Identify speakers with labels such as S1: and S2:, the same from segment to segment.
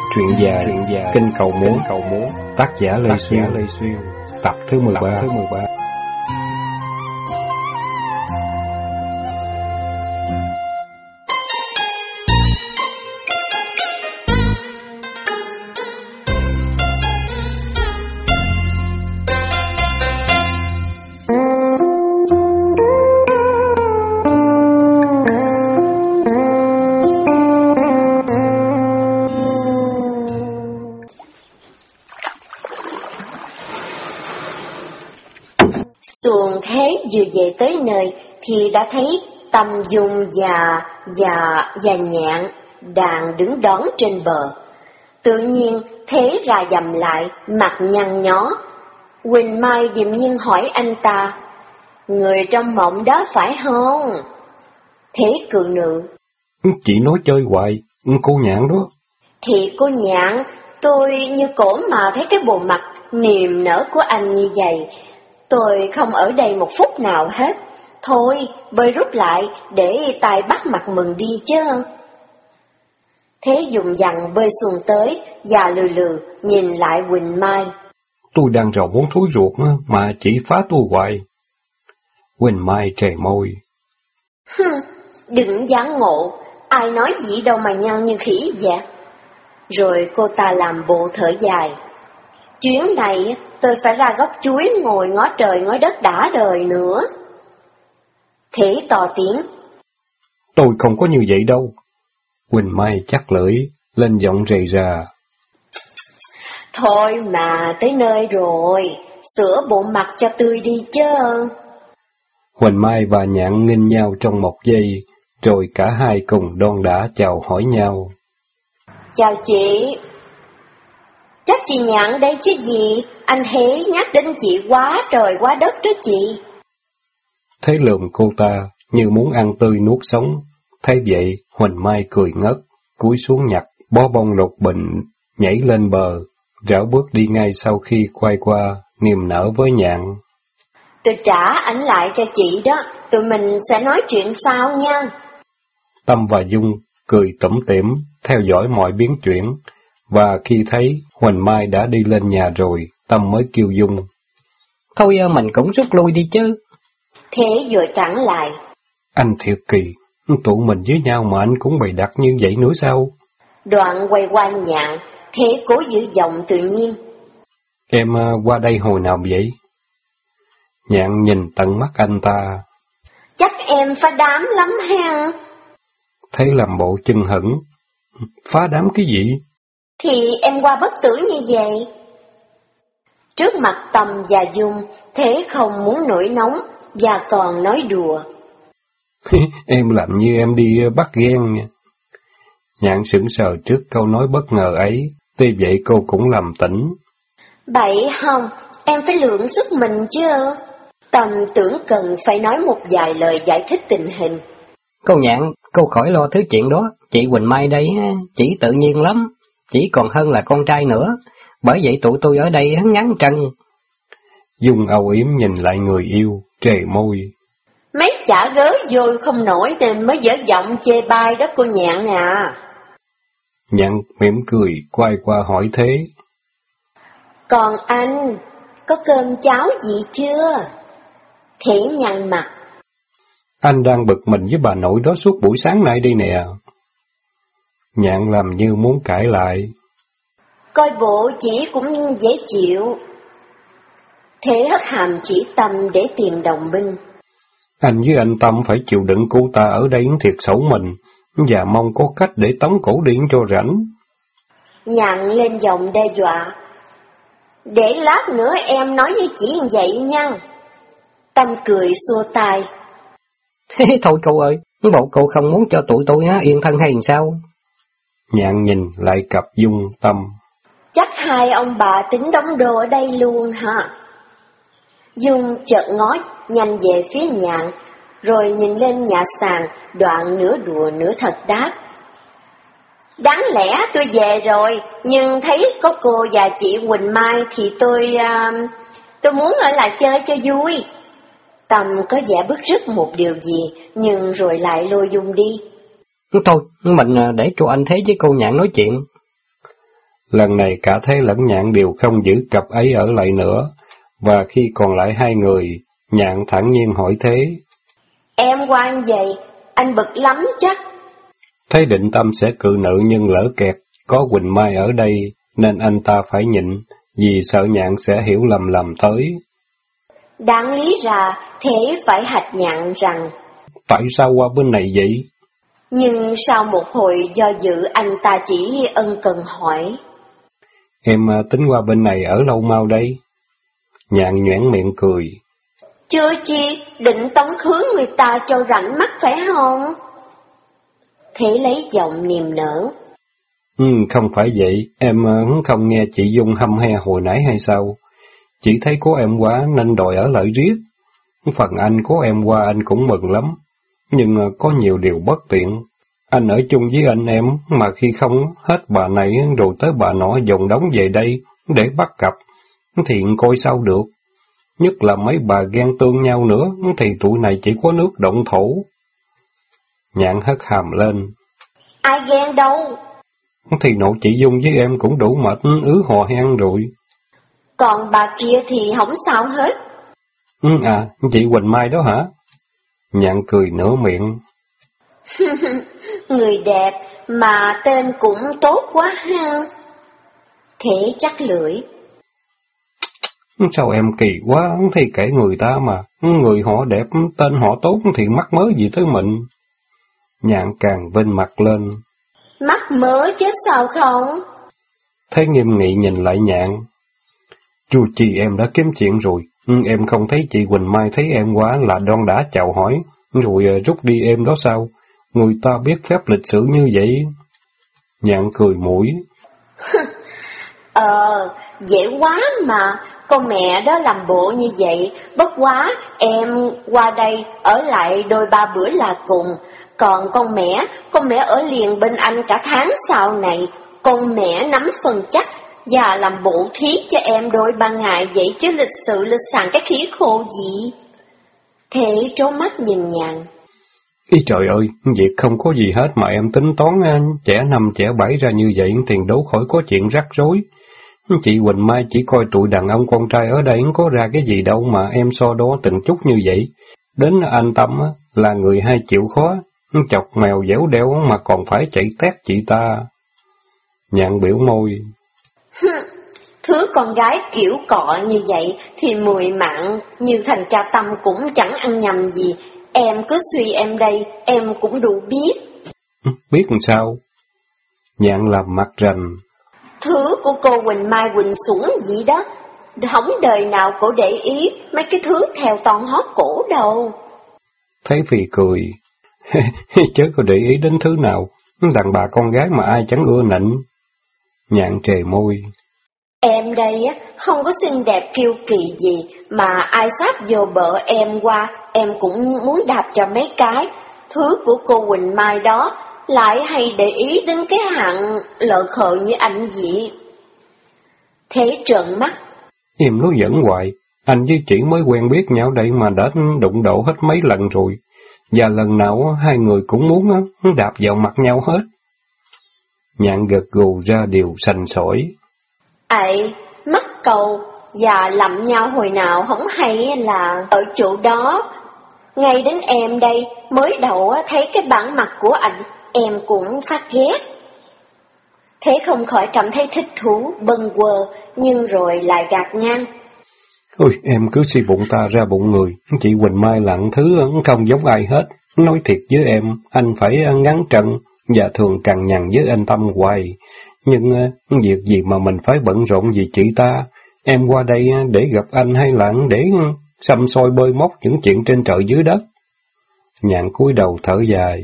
S1: Truyện dài Kinh Cầu Muốn, tác giả Lê Xuyên, tập thứ 13.
S2: Xuồng Thế vừa về tới nơi thì đã thấy Tâm Dung và Nhạn đang đứng đón trên bờ. Tự nhiên Thế ra dầm lại, mặt nhăn nhó. Quỳnh Mai điềm nhiên hỏi anh ta: "Người trong mộng đó phải không?" Thế cự nữ:
S1: "Chị nói chơi hoài, cô Nhạn đó."
S2: "Thì cô Nhạn, tôi như cổ mà thấy cái bộ mặt niềm nở của anh như vậy. Tôi không ở đây một phút nào hết. Thôi, bơi rút lại để tài bắt mặt mừng đi chứ." Thế dùng dằng bơi xuồng tới và lừ lừ nhìn lại Quỳnh Mai.
S1: "Tôi đang rầu muốn thúi ruột mà chị phá tôi hoài." Quỳnh Mai trề môi:
S2: "Đừng dáng ngộ, ai nói gì đâu mà nhăn như khỉ vậy." Rồi cô ta làm bộ thở dài: "Chuyến này tôi phải ra gốc chuối ngồi ngó trời ngó đất đã đời nữa." Thế to tiếng:
S1: "Tôi không có như vậy đâu." Quỳnh Mai chắc lưỡi, lên giọng rầy rà:
S2: "Thôi mà tới nơi rồi, sửa bộ mặt cho tươi đi chứ."
S1: Quỳnh Mai và Nhạn nghênh nhau trong một giây, rồi cả hai cùng đon đả chào hỏi nhau.
S2: "Chào chị." "Chắc chị Nhạn đây chứ gì, anh Thế nhắc đến chị quá trời quá đất đó chị."
S1: Thế lườm cô ta như muốn ăn tươi nuốt sống. Thấy vậy, Huỳnh Mai cười ngất, cúi xuống nhặt bó bông lục bình, nhảy lên bờ, rảo bước đi ngay sau khi quay qua, niềm nở với Nhạn:
S2: "Tôi trả ảnh lại cho chị đó, tụi mình sẽ nói chuyện sau nha."
S1: Tâm và Dung cười tủm tỉm, theo dõi mọi biến chuyển, và khi thấy Huỳnh Mai đã đi lên nhà rồi, Tâm mới kêu Dung:
S3: "Thôi mình cũng rút lui đi chứ."
S2: Thế vội cản lại:
S1: "Anh thiệt kỳ, tụi mình với nhau mà anh cũng bày đặt như vậy nữa sao?"
S2: Đoạn quay qua Nhạn, Thế cố giữ giọng tự nhiên:
S1: "Em qua đây hồi nào vậy?" Nhạn nhìn tận mắt anh ta:
S2: "Chắc em phá đám lắm ha."
S1: Thế làm bộ chưng hửng: "Phá đám cái gì?"
S2: "Thì em qua bất tử như vậy." Trước mặt Tâm và Dung, Thế không muốn nổi nóng và còn nói đùa:
S1: "Em làm như em đi bắt ghen nha." Nhạn sững sờ trước câu nói bất ngờ ấy, tuy vậy cô cũng làm tỉnh:
S2: "Bậy không, em phải lượng sức mình chứ." Tâm tưởng cần phải nói một vài lời giải thích tình hình:
S3: "Cô Nhạn, cô khỏi lo thứ chuyện đó, chị Quỳnh Mai đây, chỉ tự nhiên lắm, chỉ còn hơn là con trai nữa, bởi vậy tụi tôi ở đây ngắn chân."
S1: Dung âu yếm nhìn lại người yêu, trề môi:
S2: "Mấy chả gớ vô không nổi nên mới dở giọng chê bai đó cô Nhạn à."
S1: Nhạn mỉm cười, quay qua hỏi Thế:
S2: "Còn anh, có cơm cháo gì chưa?" Thế nhăn mặt:
S1: "Anh đang bực mình với bà nội đó suốt buổi sáng nay đây nè." Nhạn làm như muốn cãi lại:
S2: "Coi bộ chỉ cũng dễ chịu." Thế hất hàm chỉ Tâm để tìm đồng minh:
S1: "Anh với anh Tâm phải chịu đựng cô ta ở đây thiệt xấu mình, và mong có cách để tống cổ điện cho rảnh."
S2: Nhạn lên giọng đe dọa: "Để lát nữa em nói với chị như vậy nha." Tâm cười xua tay:
S3: "Thôi cô ơi, bộ cô không muốn cho tụi tôi yên thân hay sao?"
S1: Nhạn nhìn lại cặp Dung Tâm:
S2: "Chắc hai ông bà tính đóng đồ ở đây luôn hả?" Dung chợt ngó nhanh về phía Nhạn, rồi nhìn lên nhà sàn, đoạn nửa đùa nửa thật đáp: "Đáng lẽ tôi về rồi, nhưng thấy có cô và chị Quỳnh Mai thì tôi muốn ở lại chơi cho vui." Tâm có vẻ bứt rứt một điều gì, nhưng rồi lại lôi Dung đi:
S3: "Thôi, mình để cho anh Thế với cô Nhạn nói chuyện."
S1: Lần này cả Thế lẫn Nhạn đều không giữ cặp ấy ở lại nữa, và khi còn lại hai người, Nhạn thản nhiên hỏi Thế.
S2: Em quan vậy, anh bực lắm chắc.
S1: Thế định tâm sẽ cự nữ nhưng lỡ kẹt, có Quỳnh Mai ở đây, nên anh ta phải nhịn, vì sợ Nhạn sẽ hiểu lầm tới.
S2: Đáng lý ra, Thế phải hạch Nhạn rằng,
S1: tại sao qua bên này vậy?
S2: Nhưng sau một hồi do dự anh ta chỉ ân cần hỏi.
S1: Em tính qua bên này ở lâu mau đây? Nhạn nhoẻn miệng cười.
S2: Chưa chi, định tống khứ người ta cho rảnh mắt phải không? Thế lấy giọng niềm nở.
S1: Không phải vậy, em không nghe chị Dung hăm he hồi nãy hay sao? Chị thấy có em quá nên đòi ở lại riết. Phần anh có em qua anh cũng mừng lắm, nhưng có nhiều điều bất tiện. Anh ở chung với anh em, mà khi không hết bà này rồi tới bà nọ dồn đống về đây để bắt cặp, thì coi sao được. Nhất là mấy bà ghen tương nhau nữa, thì tụi này chỉ có nước động thổ. Nhạn hất hàm lên.
S2: Ai ghen đâu?
S1: Thì nội chị Dung với em cũng đủ mệt hò hen rồi.
S2: Còn bà kia thì không sao hết.
S1: Chị Quỳnh Mai đó hả? Nhạn cười nửa miệng.
S2: Người đẹp mà tên cũng tốt quá ha. Thế chắc lưỡi.
S1: Sao em kỳ quá, thì kể người ta mà, người họ đẹp, tên họ tốt thì mắc mớ gì tới mình. Nhạn càng vinh mặt lên.
S2: Mắc mớ chứ sao không?
S1: Thế nghiêm nghị nhìn lại Nhạn. Chu chi em đã kiếm chuyện rồi, em không thấy chị Quỳnh Mai thấy em quá là đon đã chào hỏi, rồi rút đi em đó sao? Người ta biết phép lịch sử như vậy. Nhạn cười mũi.
S2: Dễ quá mà, con mẹ đó làm bộ như vậy, bất quá em qua đây ở lại đôi ba bữa là cùng. Còn con mẹ ở liền bên anh cả tháng sau này, con mẹ nắm phần chắc và làm bộ thí cho em đôi ba ngày vậy chứ lịch sự lịch sàng cái khí khô gì. Thế trố mắt nhìn Nhạn.
S1: Ý trời ơi, việc không có gì hết mà em tính toán trẻ năm trẻ bảy ra như vậy thì đâu khỏi có chuyện rắc rối. Chị Quỳnh Mai chỉ coi tụi đàn ông con trai ở đây có ra cái gì đâu mà em so đo từng chút như vậy. Đến anh Tâm là người hay chịu khó, chọc mèo dẻo đeo mà còn phải chạy tét chị ta. Nhạn biểu môi.
S2: Thứ con gái kiểu cọ như vậy thì 10 mạng như thành cha Tâm cũng chẳng ăn nhầm gì. Em cứ suy em đây, em cũng đủ biết.
S1: Biết làm sao? Nhạn làm mặt rành.
S2: Thứ của cô Quỳnh Mai Quỳnh Xuẩn gì đó, không đời nào cổ để ý mấy cái thứ theo toàn hót cổ đâu.
S1: Thấy Phi cười. Chớ có để ý đến thứ nào, đàn bà con gái mà ai chẳng ưa nịnh. Nhạn trề môi.
S2: Em đây không có xinh đẹp kiêu kỳ gì, mà ai sát vô bợ em qua, em cũng muốn đạp cho mấy cái. Thứ của cô Quỳnh Mai đó lại hay để ý đến cái hạng lợ khờ như anh vậy. Thế trợn mắt.
S1: Em nói giỡn hoài, anh với chị mới quen biết nhau đây mà đã đụng độ hết mấy lần rồi, và lần nào hai người cũng muốn đạp vào mặt nhau hết. Nhạn gật gù ra điều sành sỏi.
S2: Ấy, mắc cầu và lầm nhau hồi nào không hay là ở chỗ đó. Ngay đến em đây, mới đầu thấy cái bản mặt của anh, em cũng phát ghét. Thế không khỏi cảm thấy thích thú, bâng quơ, nhưng rồi lại gạt ngang.
S1: Ôi, em cứ suy bụng ta ra bụng người, chị Quỳnh Mai là thứ không giống ai hết. Nói thiệt với em, anh phải ngắn trận, và thường cằn nhằn với anh Tâm hoài. Nhưng việc gì mà mình phải bận rộn vì chị ta? Em qua đây để gặp anh hay là để xăm soi bơi móc những chuyện trên trời dưới đất? Nhạn cúi đầu thở dài.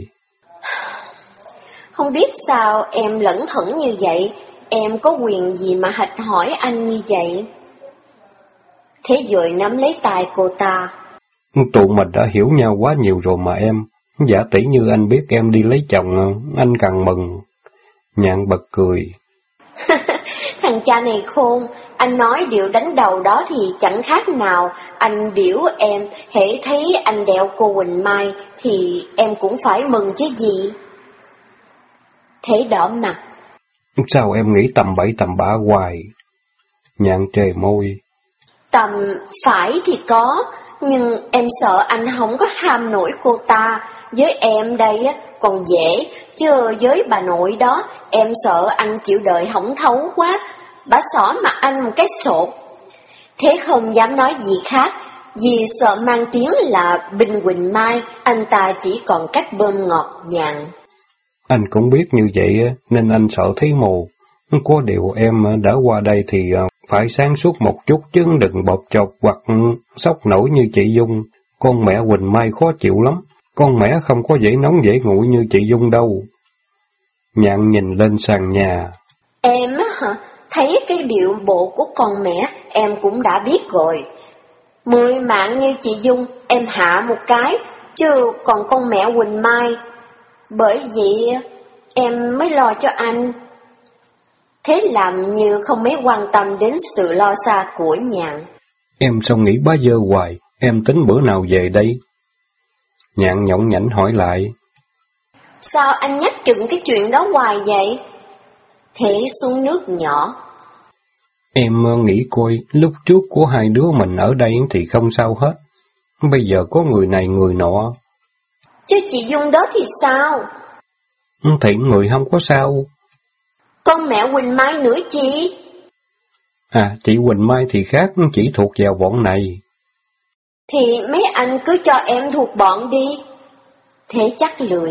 S2: Không biết sao em lẩn thẩn như vậy, em có quyền gì mà hạch hỏi anh như vậy? Thế rồi nắm lấy tay cô ta.
S1: Tụi mình đã hiểu nhau quá nhiều rồi mà em. Giả tỷ như anh biết em đi lấy chồng, anh càng mừng. Nhạn bật cười.
S2: Thằng cha này khôn, anh nói điều đánh đầu đó thì chẳng khác nào anh biểu em, hễ thấy anh đeo cô Quỳnh Mai thì em cũng phải mừng chứ gì. Thế đỏ mặt.
S1: Sao em nghĩ tầm bậy tầm bạ hoài? Nhạn trề môi.
S2: Tầm phải thì có, nhưng em sợ anh không có ham nổi cô ta. Với em đây á còn dễ, chứ với bà nội đó, em sợ anh chịu đợi hổng thấu quá. Bà xỏ mặt anh một cái sột. Thế không dám nói gì khác, vì sợ mang tiếng là Bình Quỳnh Mai, anh ta chỉ còn cách bơm ngọt Nhạn.
S1: Anh cũng biết như vậy nên anh sợ thấy mù. Có điều em đã qua đây thì phải sáng suốt một chút chứ đừng bộc chộp hoặc sốc nổi như chị Dung. Con mẹ Quỳnh Mai khó chịu lắm, con mẹ không có dễ nóng dễ nguội như chị Dung đâu. Nhạn nhìn lên sàn nhà.
S2: Em á hả? Thấy cái điệu bộ của con mẹ em cũng đã biết rồi. 10 mạng như chị Dung em hạ một cái, chứ còn con mẹ Quỳnh Mai. Bởi vậy em mới lo cho anh. Thế làm như không mấy quan tâm đến sự lo xa của Nhạn.
S1: Em sao nghĩ bá dơ hoài, em tính bữa nào về đây? Nhạn nhõng nhảnh hỏi lại.
S2: Sao anh nhắc chừng cái chuyện đó hoài vậy? Thế xuống nước nhỏ.
S1: Em nghĩ coi, lúc trước của hai đứa mình ở đây thì không sao hết. Bây giờ có người này người nọ.
S2: Chứ chị Dung đó thì sao?
S1: Thì người không có sao.
S2: Con mẹ Quỳnh Mai nữa chị.
S1: À, chị Quỳnh Mai thì khác, chỉ thuộc vào bọn này.
S2: Thì mấy anh cứ cho em thuộc bọn đi. Thế chắc lưỡi.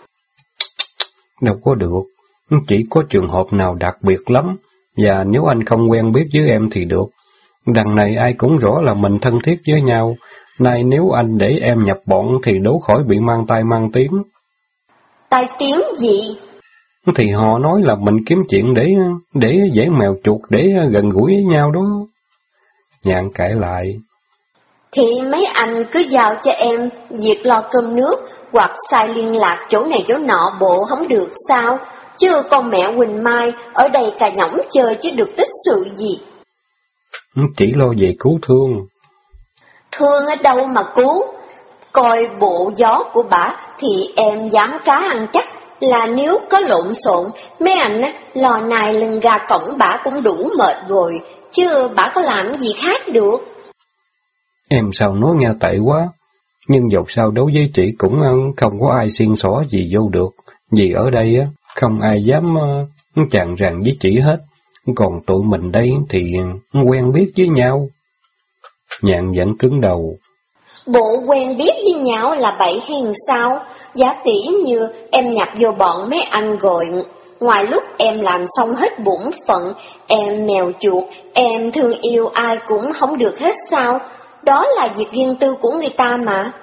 S1: Đâu có được, chỉ có trường hợp nào đặc biệt lắm, và nếu anh không quen biết với em thì được. Đằng này ai cũng rõ là mình thân thiết với nhau, nay nếu anh để em nhập bọn thì đố khỏi bị mang tai mang tiếng.
S2: Tai tiếng gì?
S1: Thì họ nói là mình kiếm chuyện để dễ mèo chuột, để gần gũi với nhau đó. Nhạn cãi lại.
S2: Thì mấy anh cứ giao cho em việc lo cơm nước, hoặc sai liên lạc chỗ này chỗ nọ bộ không được sao? Chứ con mẹ Quỳnh Mai ở đây cà nhõng chơi chứ được tích sự gì.
S1: Chỉ lo về cứu thương.
S2: Thương ở đâu mà cứu? Coi bộ gió của bả thì em dám cá ăn chắc là nếu có lộn xộn, mấy anh lò nài lưng gà cổng bả cũng đủ mệt rồi, chứ bả có làm gì khác được.
S1: Em sao nói nghe tệ quá, nhưng dẫu sao đối với chị cũng không có ai xiên xỏ gì vô được, vì ở đây không ai dám chàng ràng với chị hết, còn tụi mình đây thì quen biết với nhau. Nhạn vẫn cứng đầu.
S2: Bộ quen biết với nhau là bậy hay sao? Giả tỷ như em nhập vô bọn mấy anh rồi, ngoài lúc em làm xong hết bổn phận, em mèo chuột, em thương yêu ai cũng không được hết sao? Đó là việc riêng tư của người ta mà.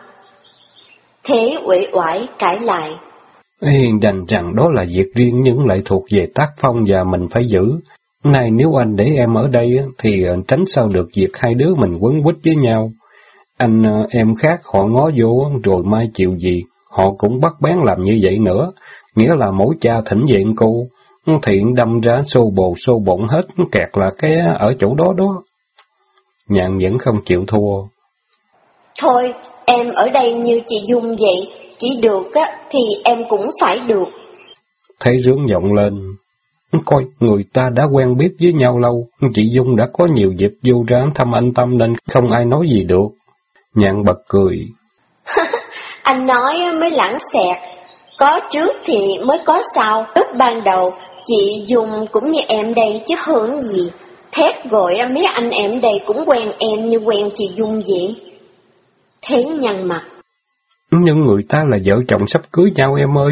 S2: Thế uể oải cãi lại.
S1: Đành rằng đó là việc riêng nhưng lại thuộc về tác phong và mình phải giữ. Này nếu anh để em ở đây thì tránh sao được việc hai đứa mình quấn quýt với nhau. Anh em khác họ ngó vô rồi mai chịu gì, họ cũng bắt bén làm như vậy nữa. Nghĩa là mỗi cha thỉnh diện cô, thiện đâm ra xô bộn hết, kẹt là cái ở chỗ đó đó. Nhạn vẫn không chịu thua.
S2: Thôi, em ở đây như chị Dung vậy, chỉ được thì em cũng phải được.
S1: Thấy rướng giọng lên. Coi, người ta đã quen biết với nhau lâu, chị Dung đã có nhiều dịp vô ra thăm anh Tâm nên không ai nói gì được. Nhạn bật cười.
S2: Anh nói mới lãng xẹt, có trước thì mới có sau. Lúc ban đầu, chị Dung cũng như em đây chứ hơn gì. Thét gọi mấy anh em đây cũng quen em như quen chị Dung vậy. Thế nhăn mặt.
S1: Nhưng người ta là vợ chồng sắp cưới nhau em ơi.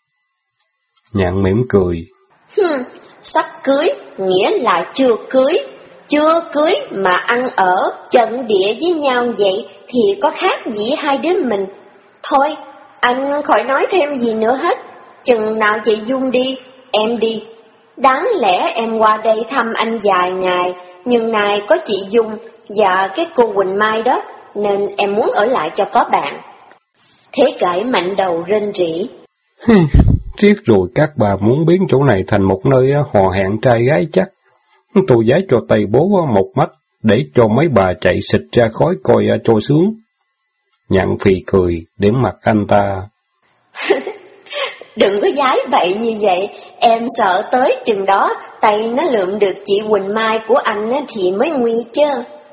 S1: Nhạn mỉm cười.
S2: Sắp cưới, nghĩa là chưa cưới. Chưa cưới mà ăn ở trận địa với nhau vậy thì có khác gì hai đứa mình. Thôi, anh khỏi nói thêm gì nữa hết. Chừng nào chị Dung đi, em đi. Đáng lẽ em qua đây thăm anh vài ngày, nhưng nay có chị Dung và cái cô Quỳnh Mai đó, nên em muốn ở lại cho có bạn. Thế cãi mạnh đầu rên rỉ.
S1: Riết rồi các bà muốn biến chỗ này thành một nơi hò hẹn trai gái chắc. Tôi giá cho tay bố một mắt, để cho mấy bà chạy xịt ra khói coi cho sướng. Nhạn phì cười, điểm mặt anh ta.
S2: Đừng có giái bậy như vậy, em sợ tới chừng đó tay nó lượm được chị Quỳnh Mai của anh thì mới nguy chứ.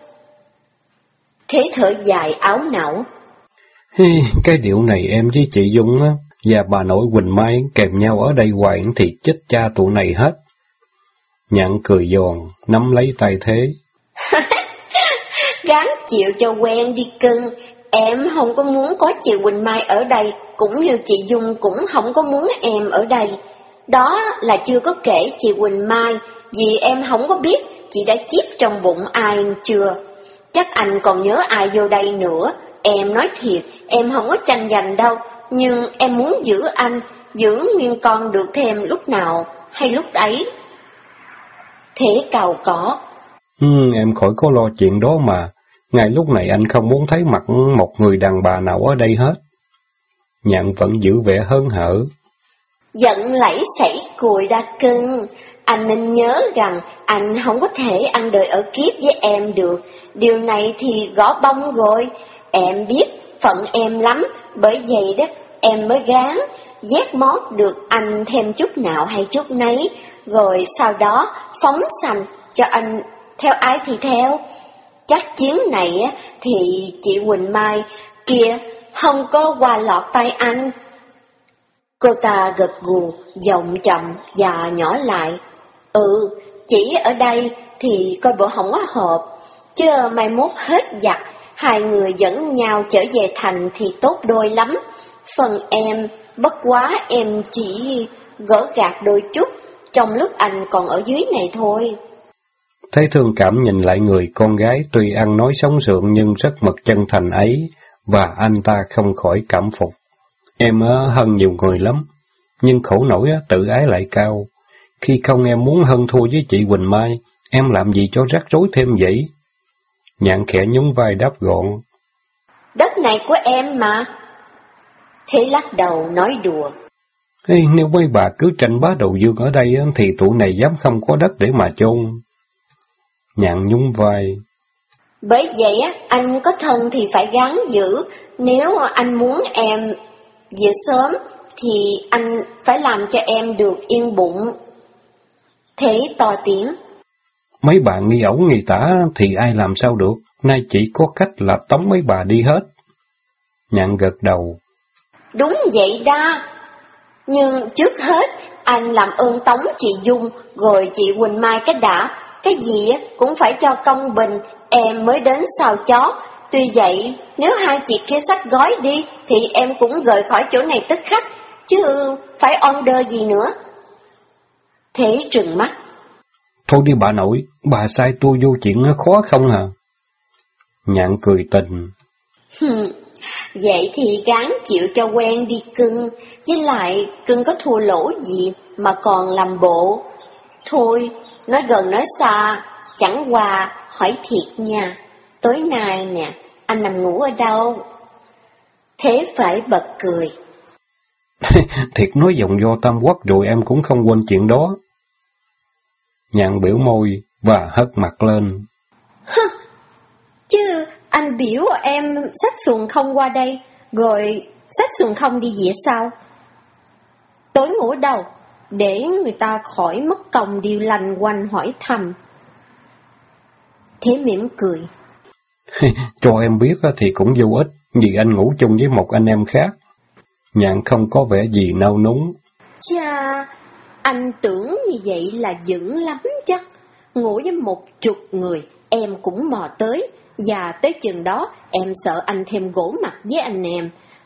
S2: Thế thở dài áo não.
S1: Cái điệu này em với chị Dung á, và bà nội Quỳnh Mai kèm nhau ở đây hoài thì chết cha tụi này hết. Nhạn cười giòn, nắm lấy tay Thế.
S2: Gắng chịu cho quen đi cưng, em không có muốn có chị Quỳnh Mai ở đây, cũng như chị Dung cũng không có muốn em ở đây. Đó là chưa có kể chị Quỳnh Mai, vì em không có biết chị đã chip trong bụng ai chưa. Chắc anh còn nhớ ai vô đây nữa, em nói thiệt, em không có tranh giành đâu, nhưng em muốn giữ anh, giữ nguyên con được thêm lúc nào hay lúc ấy. Thế cào có.
S1: Em khỏi có lo chuyện đó mà, ngay lúc này anh không muốn thấy mặt một người đàn bà nào ở đây hết. Nhạn vẫn giữ vẻ hớn hở.
S2: Giận lẫy xảy cùi đa cưng, anh nên nhớ rằng anh không có thể ăn đời ở kiếp với em được, điều này thì gõ bông rồi, em biết phận em lắm, bởi vậy đó em mới gán, vét mót được anh thêm chút nào hay chút nấy, rồi sau đó phóng sanh cho anh theo ai thì theo. Chắc chuyến này thì chị Quỳnh Mai kia không có qua lọt tay anh. Cô ta gật gù, giọng chậm và nhỏ lại. Chỉ ở đây thì coi bộ không có hợp, chứ mai mốt hết giặc, hai người dẫn nhau trở về thành thì tốt đôi lắm. Phần em, bất quá em chỉ gỡ gạt đôi chút, trong lúc anh còn ở dưới này thôi.
S1: Thấy thương cảm nhìn lại người con gái tuy ăn nói sống sượng nhưng rất mực chân thành ấy, và anh ta không khỏi cảm phục. Em hơn nhiều người lắm, nhưng khổ nổi tự ái lại cao. Khi không em muốn hơn thua với chị Quỳnh Mai, em làm gì cho rắc rối thêm vậy? Nhạn khẽ nhún vai đáp gọn.
S2: Đất này của em mà. Thế lắc đầu nói đùa.
S1: Nếu mấy bà cứ tranh bá đầu dương ở đây thì tụi này dám không có đất để mà chôn. Nhạn nhún vai.
S2: Bởi vậy anh có thân thì phải gắng giữ, nếu anh muốn em về sớm thì anh phải làm cho em được yên bụng. Thế to tiếng.
S1: Mấy bà nghi ẩu nghi tả thì ai làm sao được, nay chỉ có cách là tống mấy bà đi hết. Nhạn gật đầu.
S2: Đúng vậy đó, nhưng trước hết anh làm ơn tống chị Dung rồi chị Quỳnh Mai cái đã, cái gì cũng phải cho công bình, em mới đến sao chó. Tuy vậy, nếu hai chị kia xách gói đi thì em cũng rời khỏi chỗ này tức khắc, chứ phải order gì nữa. Thế trừng mắt.
S1: Thôi đi bà nội, bà sai tôi vô chuyện khó không hả? Nhạn cười tình.
S2: Vậy thì gắng chịu cho quen đi cưng, với lại cưng có thua lỗ gì mà còn làm bộ. Thôi, nói gần nói xa, chẳng qua hỏi thiệt nha, tối nay nè, anh nằm ngủ ở đâu? Thế phải bật cười.
S1: Thiệt nói giọng do Tam Quốc rồi em cũng không quên chuyện đó. Nhạn biểu môi và hất mặt lên.
S2: Chứ anh biểu em xách xuồng không qua đây, rồi xách xuồng không đi về sao? Tối ngủ đâu, để người ta khỏi mất công điều lành quanh hỏi thăm. Thế mỉm cười.
S1: Cho em biết thì cũng vô ích, vì anh ngủ chung với một anh em khác. Nhạn không có vẻ gì nao núng.
S2: Chà, anh tưởng như vậy là dữ lắm chắc. Ngủ với 10 người, em cũng mò tới, và tới chừng đó em sợ anh thêm gỗ mặt với anh em.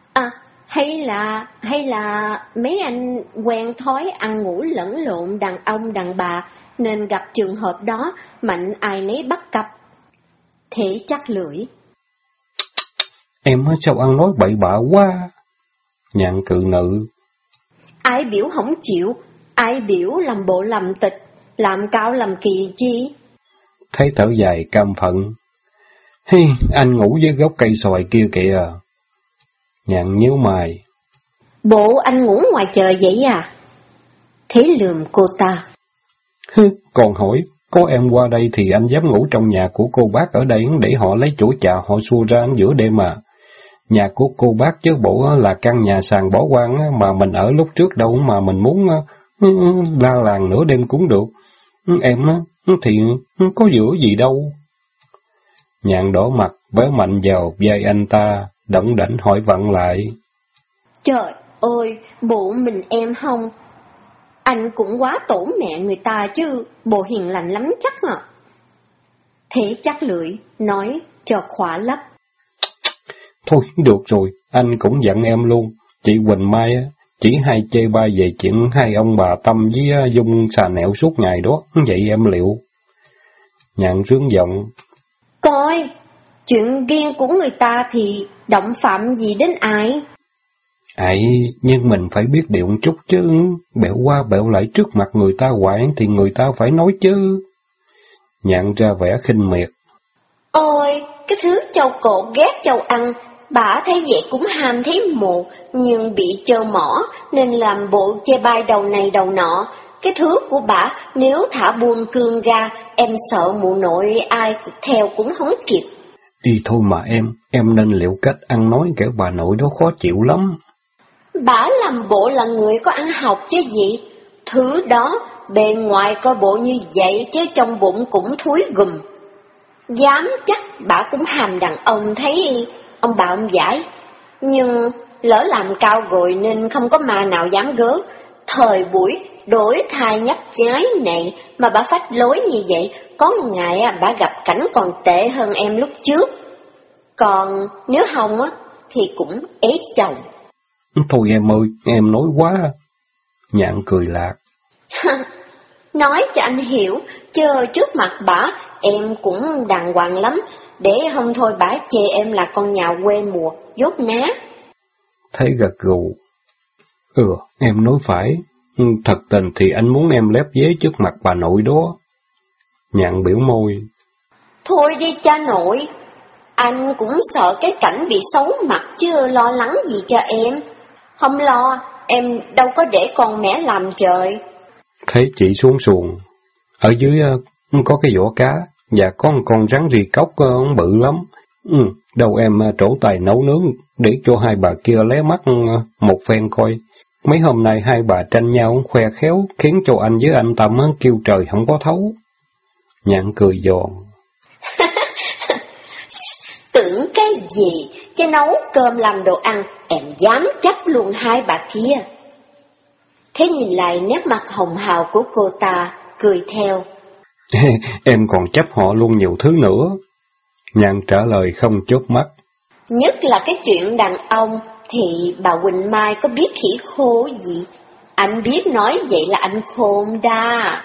S2: Hay là mấy anh quen thói ăn ngủ lẫn lộn đàn ông đàn bà, nên gặp trường hợp đó mạnh ai nấy bắt cặp. Thế chắc lưỡi.
S1: Em sao ăn nói bậy bạ quá. Nhạn cự nữ.
S2: Ai biểu không chịu, ai biểu làm bộ làm tịch, làm cao làm kỳ chi.
S1: Thấy thở dài cam phận. Anh ngủ với gốc cây xoài kia kìa. Nhạn nhíu mày.
S2: Bộ anh ngủ ngoài trời vậy à? Thế lườm cô ta.
S1: Còn hỏi, có em qua đây thì anh dám ngủ trong nhà của cô bác ở đây để họ lấy chỗ trà họ xua ra giữa đêm mà. Nhà của cô bác chứ bộ là căn nhà sàn bỏ hoang mà mình ở lúc trước đâu mà mình muốn la làng nửa đêm cũng được. Em thì có giữa gì đâu. Nhạn đỏ mặt, véo mạnh vào vai anh ta, đỏng đảnh hỏi vặn lại.
S2: Trời ơi, bộ mình em không? Anh cũng quá tổn mẹ người ta chứ, bộ hiền lành lắm chắc à. Thế chắc lưỡi, nói cho khỏa lấp.
S1: Thôi, được rồi, anh cũng dặn em luôn. Chị Quỳnh Mai chỉ hay chê bai về chuyện hai ông bà Tâm với Dung xà nẹo suốt ngày đó, vậy em liệu. Nhạn rướng giọng.
S2: Coi, chuyện riêng của người ta thì động phạm gì đến ai?
S1: Ấy, nhưng mình phải biết điệu chút chứ, bẹo qua bẹo lại trước mặt người ta hoài thì người ta phải nói chứ. Nhạn ra vẻ khinh miệt.
S2: Ôi, cái thứ châu cổ ghét châu ăn, bả thấy vậy cũng ham thấy mộ, nhưng bị trơ mỏ nên làm bộ chê bai đầu này đầu nọ. Cái thứ của bả nếu thả buông cương ra, em sợ mụ nội ai theo cũng không kịp.
S1: Đi thôi mà em nên liệu cách ăn nói kẻo bà nội đó khó chịu lắm.
S2: Bả làm bộ là người có ăn học chứ gì. Thứ đó bề ngoài coi bộ như vậy chứ trong bụng cũng thúi gùm. Dám chắc bả cũng hàm đàn ông thấy ông bà ông giải. Nhưng lỡ làm cao rồi nên không có ma nào dám gớ. Thời buổi đổi thay nhấp trái này mà bả phách lối như vậy, có một ngày bả gặp cảnh còn tệ hơn em lúc trước. Còn nếu không thì cũng ế chồng.
S1: Thôi em ơi, em nói quá. Nhạn cười lạc.
S2: Nói cho anh hiểu, chờ trước mặt bả em cũng đàng hoàng lắm, để không thôi bả chê em là con nhà quê mùa, dốt nát.
S1: Thấy gật gù. Em nói phải. Thật tình thì anh muốn em lép vế trước mặt bà nội đó. Nhạn biểu môi.
S2: Thôi đi cha nội, anh cũng sợ cái cảnh bị xấu mặt chứ lo lắng gì cho em. Không lo, em đâu có để con mẹ làm trời.
S1: Thấy chị xuống xuồng. Ở dưới có cái vỏ cá, và có một con rắn ri cốc bự lắm. Đâu em trổ tài nấu nướng, để cho hai bà kia lé mắt một phen coi. Mấy hôm nay hai bà tranh nhau khoe khéo, khiến cho anh với anh Tâm kêu trời không có thấu. Nhạn cười giòn.
S2: Tưởng cái gì, chứ nấu cơm làm đồ ăn, em dám chấp luôn hai bà kia. Thế nhìn lại nét mặt hồng hào của cô ta, cười theo.
S1: Em còn chấp họ luôn nhiều thứ nữa. Nhạn trả lời không chớp mắt.
S2: Nhất là cái chuyện đàn ông, thì bà Quỳnh Mai có biết khỉ khô gì. Anh biết nói vậy là anh khôn đa.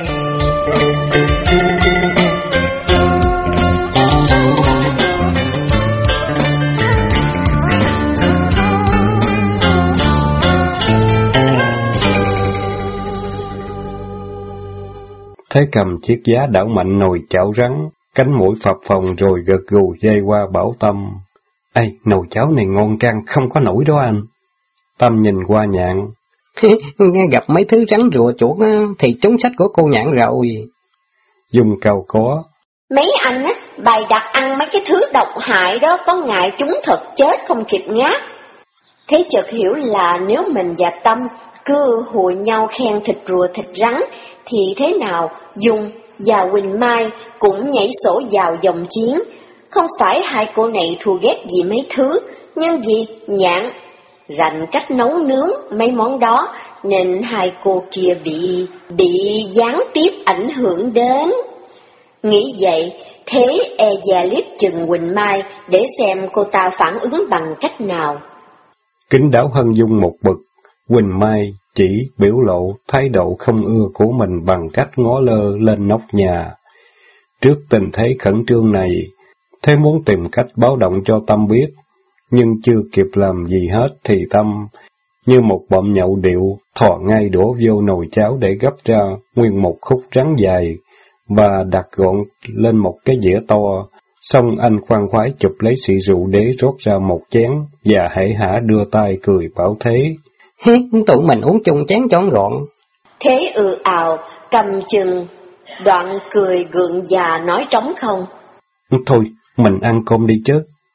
S1: Thấy cầm chiếc giá đảo mạnh nồi chảo rắn, cánh mũi phập phồng rồi gật gù dây qua bảo Tâm. Ê, nồi cháo này ngon căng, không có nổi đó anh. Tâm nhìn qua Nhạn.
S3: Nghe gặp mấy thứ rắn rùa chuột thì trúng sách của cô Nhạn rồi.
S1: Dung cao có.
S2: Mấy anh bày đặt ăn mấy cái thứ độc hại đó, có ngại chúng thật chết không kịp ngáp. Thế chợt hiểu là nếu mình và Tâm cứ hùa nhau khen thịt rùa thịt rắn, thì thế nào Dung và Quỳnh Mai cũng nhảy sổ vào dòng chiến. Không phải hai cô này thù ghét gì mấy thứ, nhưng vì Nhạn rành cách nấu nướng mấy món đó, nên hai cô kia bị gián tiếp ảnh hưởng đến. Nghĩ vậy, thế e dè liếc chừng Quỳnh Mai để xem cô ta phản ứng bằng cách nào.
S1: Kính đáo Hân Dung một bực, Quỳnh Mai chỉ biểu lộ thái độ không ưa của mình bằng cách ngó lơ lên nóc nhà. Trước tình thế khẩn trương này, thế muốn tìm cách báo động cho Tâm biết, nhưng chưa kịp làm gì hết thì Tâm, như một bậm nhậu điệu, thò ngay đổ vô nồi cháo để gấp ra nguyên một khúc rắn dài, và đặt gọn lên một cái dĩa to. Xong anh khoan khoái chụp lấy xị rượu đế rót ra một chén, và hễ hả đưa tay cười bảo thế.
S3: Tụi mình uống chung chén trọn gọn.
S2: Thế ào, cầm chừng, đoạn cười gượng già nói trống không.
S1: Thôi, mình ăn cơm đi chứ.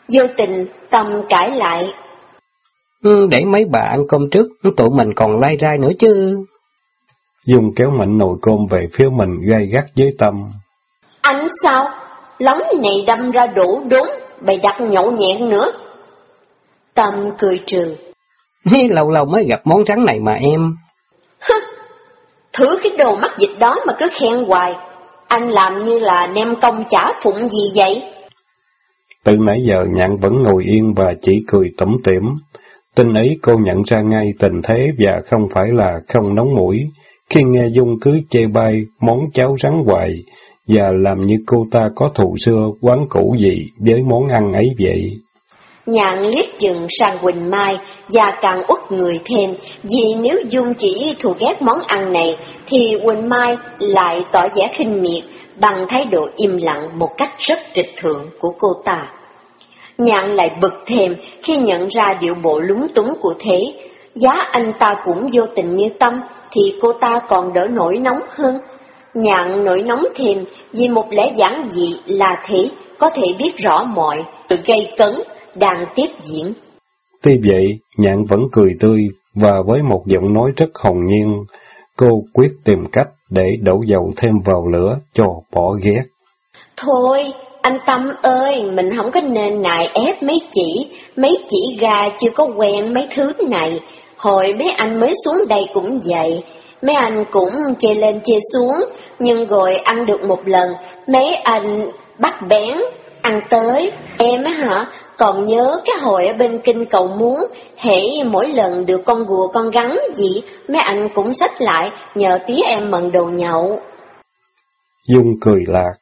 S2: Vô tình Tâm cãi lại.
S3: Để mấy bà ăn cơm trước, tụi mình còn lai rai nữa chứ.
S1: Dung kéo mạnh nồi cơm về phía mình gay gắt với Tâm.
S2: Anh sao? Lóng này đâm ra đủ đúng, bày đặt nhậu nhẹt nữa. Tâm cười trừ.
S3: Lâu lâu mới gặp món rắn này mà em.
S2: Thứ cái đồ mắc dịch đó mà cứ khen hoài. Anh làm như là nem công chả phụng gì vậy?
S1: Từ nãy giờ Nhạn vẫn ngồi yên và chỉ cười tủm tỉm. Tin ấy cô nhận ra ngay tình thế và không phải là không nóng mũi, khi nghe Dung cứ chê bai món cháo rắn hoài, và làm như cô ta có thù xưa quán cũ gì với món ăn ấy vậy.
S2: Nhạn liếc chừng sang Quỳnh Mai và càng uất người thêm, vì nếu Dung chỉ thù ghét món ăn này, thì Quỳnh Mai lại tỏ vẻ khinh miệt bằng thái độ im lặng một cách rất trịch thượng của cô ta. Nhạn lại bực thêm khi nhận ra điệu bộ lúng túng của Thế. Giá anh ta cũng vô tình như Tâm, thì cô ta còn đỡ nổi nóng hơn. Nhạn nổi nóng thêm vì một lẽ giản dị là Thế có thể biết rõ mọi sự gây cấn đang tiếp diễn.
S1: Tuy vậy, Nhạn vẫn cười tươi, và với một giọng nói rất hồn nhiên, cô quyết tìm cách để đổ dầu thêm vào lửa cho bỏ ghét.
S2: Thôi, anh Tâm ơi, mình không có nên nài ép mấy chỉ gà chưa có quen mấy thứ này. Hồi mấy anh mới xuống đây cũng vậy, mấy anh cũng chê lên chê xuống, nhưng rồi ăn được một lần, mấy anh bắt bén, ăn tới. Em á hả, còn nhớ cái hồi ở bên Kinh Cầu Muốn, hễ mỗi lần được con gùa con gắn gì, mấy anh cũng xách lại, nhờ tía em mần đồ nhậu.
S1: Dung cười lạc.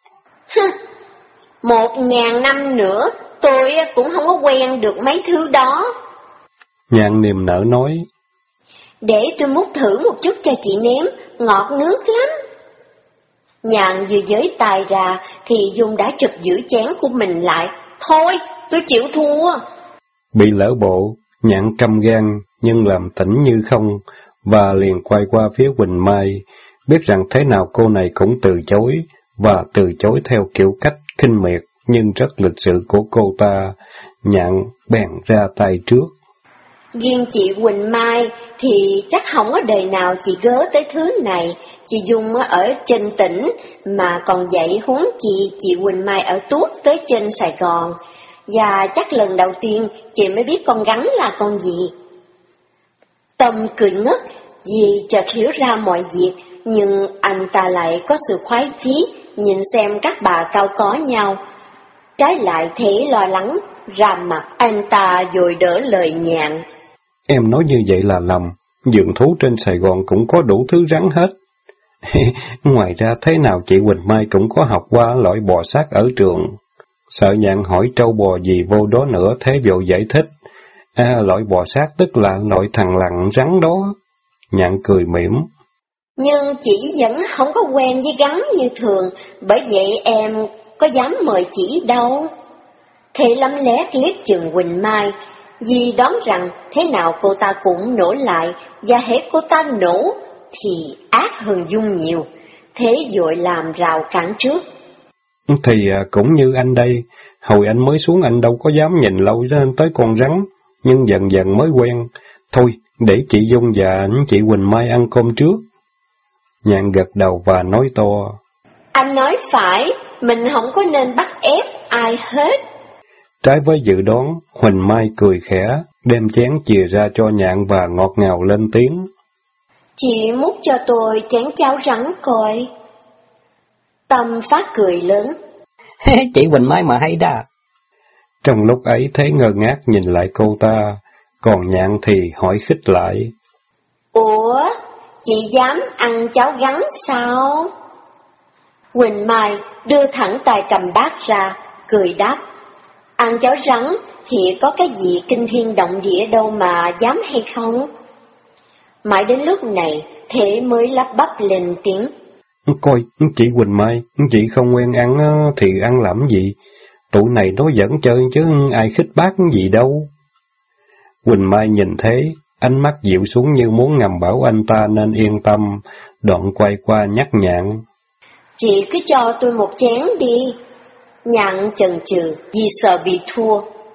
S2: 1000 năm nữa, tôi cũng không có quen được mấy thứ đó.
S1: Nhạn niềm nở nói.
S2: Để tôi múc thử một chút cho chị nếm, ngọt nước lắm. Nhạn vừa giới tài ra, thì Dung đã chụp giữ chén của mình lại. Thôi, tôi chịu thua.
S1: Bị lỡ bộ, Nhạn căm gan, nhưng làm tỉnh như không, và liền quay qua phía Quỳnh Mai, biết rằng thế nào cô này cũng từ chối, và từ chối theo kiểu cách khinh miệt nhưng rất lịch sự của cô ta. Nhạn bèn ra tay trước.
S2: Riêng chị Quỳnh Mai thì chắc không có đời nào chị gớ tới thứ này. Chị Dung ở trên tỉnh mà còn vậy, huống chi chị Quỳnh Mai ở tuốt tới trên Sài Gòn. Và chắc lần đầu tiên chị mới biết con rắn là con gì. Tâm cười ngất vì chợt hiểu ra mọi việc, nhưng anh ta lại có sự khoái chí nhìn xem các bà cao có nhau. Trái lại Thế lo lắng, ra mặt anh ta vội đỡ lời Nhạn.
S1: Em nói như vậy là lầm, vườn thú trên Sài Gòn cũng có đủ thứ rắn hết. Ngoài ra thế nào chị Quỳnh Mai cũng có học qua loại bò sát ở trường. Sợ Nhạn hỏi trâu bò gì vô đó nữa, Thế vội giải thích. Loại bò sát tức là loại thằn lằn rắn đó. Nhạn cười mỉm.
S2: Nhưng chị vẫn không có quen với rắn như thường, bởi vậy em có dám mời chị đâu. Thế lắm lét liếc chừng Quỳnh Mai, vì đoán rằng thế nào cô ta cũng nổ lại, và hễ cô ta nổ thì ác hơn Dung nhiều. Thế vội làm rào cản trước.
S1: Thì cũng như anh đây, hồi anh mới xuống anh đâu có dám nhìn lâu tới con rắn, nhưng dần dần mới quen. Thôi, để chị Dung và chị Quỳnh Mai ăn cơm trước. Nhạn gật đầu và nói to.
S2: Anh nói phải, mình không có nên bắt ép ai hết.
S1: Trái với dự đoán, Quỳnh Mai cười khẽ, đem chén chìa ra cho Nhạn và ngọt ngào lên tiếng.
S2: Chị múc cho tôi chén cháo rắn coi. Tâm phát cười lớn.
S3: Chị Quỳnh Mai mà hay đà.
S1: Trong lúc ấy Thế ngơ ngác nhìn lại cô ta, còn Nhạn thì hỏi khích lại.
S2: Ủa, chị dám ăn cháo rắn sao? Quỳnh Mai đưa thẳng tay cầm bát ra, cười đáp. Ăn cháo rắn thì có cái gì kinh thiên động địa đâu mà dám hay không? Mãi đến lúc này, Thế mới lắp bắp lên tiếng.
S1: Coi, chị Quỳnh Mai, chị không quen ăn thì ăn làm gì? Tụi này nó giỡn chơi chứ ai khích bác gì đâu. Quỳnh Mai nhìn Thế, ánh mắt dịu xuống như muốn ngầm bảo anh ta nên yên tâm, đoạn quay qua nhắc Nhạn.
S2: Chị cứ cho tôi một chén đi. Nhạn chần chừ vì sợ bị thua.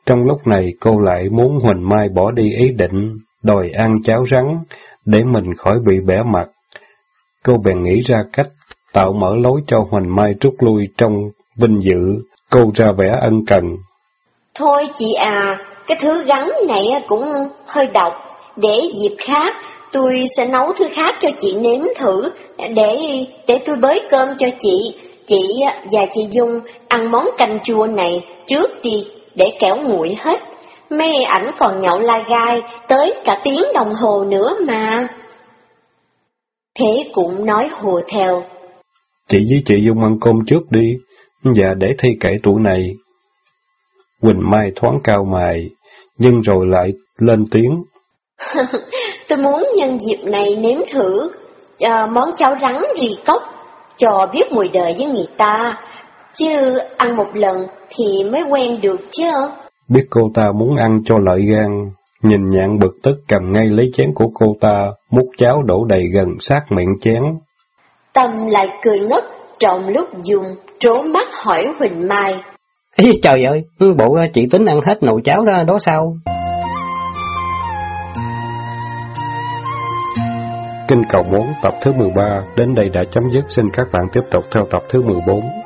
S1: Trong lúc này cô lại muốn Huỳnh Mai bỏ đi ý định, đòi ăn cháo rắn, để mình khỏi bị bẻ mặt. Cô bèn nghĩ ra cách tạo mở lối cho Huỳnh Mai rút lui trong vinh dự, cô ra vẻ ân cần.
S2: Thôi chị à, cái thứ gắn này cũng hơi độc, để dịp khác tôi sẽ nấu thứ khác cho chị nếm thử, để tôi bới cơm cho chị. Chị và chị Dung ăn món canh chua này trước đi, để kẻo nguội hết. Mấy ảnh còn nhậu la gai tới cả tiếng đồng hồ nữa mà. Thế cũng nói hùa theo.
S1: Chị với chị Dung ăn cơm trước đi, và để thi kể tụi này. Huỳnh Mai thoáng cao mày, nhưng rồi lại lên tiếng.
S2: Tôi muốn nhân dịp này nếm thử món cháo rắn rì cốc, cho biết mùi đời với người ta, chứ ăn một lần thì mới quen được chứ.
S1: Biết cô ta muốn ăn cho lợi gan, nhìn Nhạn bực tức cầm ngay lấy chén của cô ta, múc cháo đổ đầy gần sát miệng chén.
S2: Tâm lại cười ngất, trong lúc Dung trố mắt hỏi Huỳnh Mai.
S3: Ê, trời ơi, bộ chị tính ăn hết nồi cháo đó sao?
S1: Kinh cầu 4 tập thứ 13 đến đây đã chấm dứt, xin các bạn tiếp tục theo tập thứ 14.